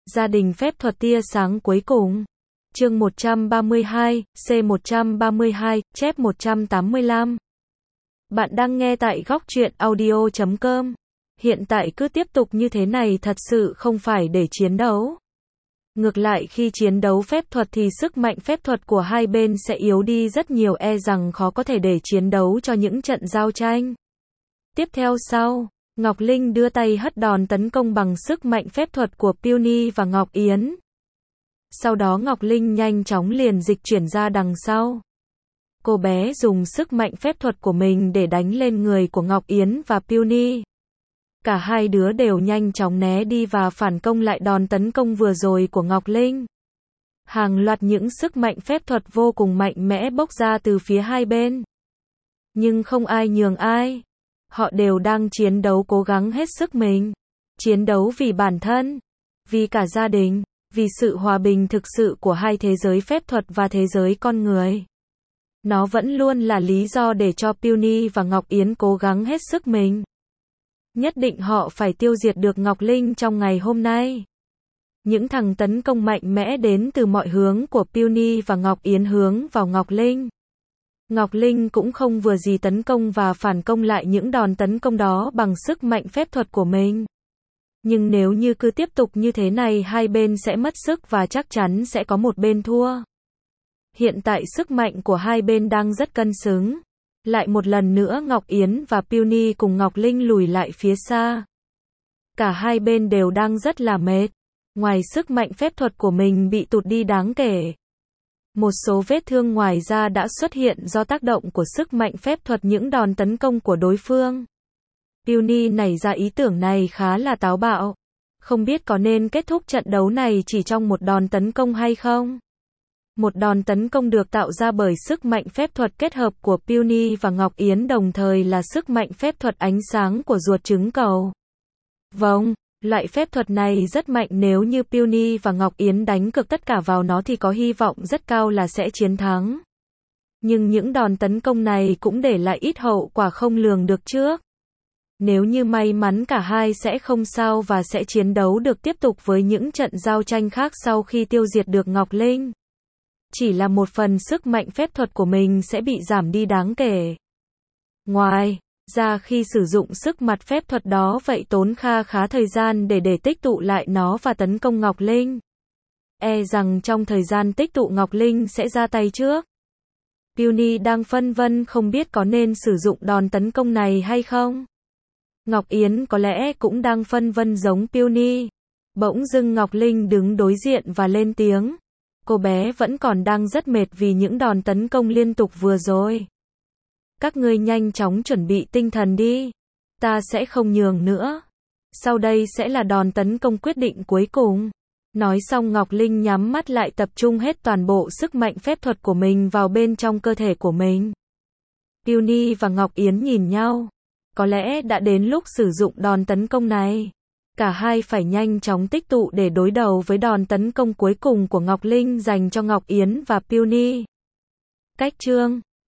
Gia đình phép thuật tia sáng cuối cùng. Chương 132, C132, chép 185. Bạn đang nghe tại góc truyện audio.com. Hiện tại cứ tiếp tục như thế này thật sự không phải để chiến đấu. Ngược lại khi chiến đấu phép thuật thì sức mạnh phép thuật của hai bên sẽ yếu đi rất nhiều, e rằng khó có thể để chiến đấu cho những trận giao tranh. Tiếp theo sau, Ngọc Linh đưa tay hất đòn tấn công bằng sức mạnh phép thuật của Peony và Ngọc Yến. Sau đó Ngọc Linh nhanh chóng liền dịch chuyển ra đằng sau. Cô bé dùng sức mạnh phép thuật của mình để đánh lên người của Ngọc Yến và Peony. Cả hai đứa đều nhanh chóng né đi và phản công lại đòn tấn công vừa rồi của Ngọc Linh. Hàng loạt những sức mạnh phép thuật vô cùng mạnh mẽ bốc ra từ phía hai bên. Nhưng không ai nhường ai. Họ đều đang chiến đấu cố gắng hết sức mình. Chiến đấu vì bản thân, vì cả gia đình, vì sự hòa bình thực sự của hai thế giới phép thuật và thế giới con người. Nó vẫn luôn là lý do để cho Peony và Ngọc Yến cố gắng hết sức mình. Nhất định họ phải tiêu diệt được Ngọc Linh trong ngày hôm nay. Những thằng tấn công mạnh mẽ đến từ mọi hướng của Peony và Ngọc Yến hướng vào Ngọc Linh. Ngọc Linh cũng không vừa gì tấn công và phản công lại những đòn tấn công đó bằng sức mạnh phép thuật của mình. Nhưng nếu như cứ tiếp tục như thế này hai bên sẽ mất sức và chắc chắn sẽ có một bên thua. Hiện tại sức mạnh của hai bên đang rất cân xứng. Lại một lần nữa Ngọc Yến và Peony cùng Ngọc Linh lùi lại phía xa. Cả hai bên đều đang rất là mệt. Ngoài sức mạnh phép thuật của mình bị tụt đi đáng kể. Một số vết thương ngoài ra đã xuất hiện do tác động của sức mạnh phép thuật những đòn tấn công của đối phương. Peony nảy ra ý tưởng này khá là táo bạo. Không biết có nên kết thúc trận đấu này chỉ trong một đòn tấn công hay không? Một đòn tấn công được tạo ra bởi sức mạnh phép thuật kết hợp của Peony và Ngọc Yến đồng thời là sức mạnh phép thuật ánh sáng của ruột trứng cầu. Vâng, loại phép thuật này rất mạnh, nếu như Peony và Ngọc Yến đánh cược tất cả vào nó thì có hy vọng rất cao là sẽ chiến thắng. Nhưng những đòn tấn công này cũng để lại ít hậu quả không lường được trước. Nếu như may mắn cả hai sẽ không sao và sẽ chiến đấu được tiếp tục với những trận giao tranh khác sau khi tiêu diệt được Ngọc Linh. Chỉ là một phần sức mạnh phép thuật của mình sẽ bị giảm đi đáng kể. Ngoài ra khi sử dụng sức mạnh phép thuật đó vậy tốn khá thời gian để tích tụ lại nó và tấn công Ngọc Linh. E rằng trong thời gian tích tụ Ngọc Linh sẽ ra tay trước. Peony đang phân vân không biết có nên sử dụng đòn tấn công này hay không. Ngọc Yến có lẽ cũng đang phân vân giống Peony. Bỗng dưng Ngọc Linh đứng đối diện và lên tiếng. Cô bé vẫn còn đang rất mệt vì những đòn tấn công liên tục vừa rồi. Các ngươi nhanh chóng chuẩn bị tinh thần đi. Ta sẽ không nhường nữa. Sau đây sẽ là đòn tấn công quyết định cuối cùng. Nói xong Ngọc Linh nhắm mắt lại tập trung hết toàn bộ sức mạnh phép thuật của mình vào bên trong cơ thể của mình. Peony và Ngọc Yến nhìn nhau. Có lẽ đã đến lúc sử dụng đòn tấn công này. Cả hai phải nhanh chóng tích tụ để đối đầu với đòn tấn công cuối cùng của Ngọc Linh dành cho Ngọc Yến và Peony. Cách chương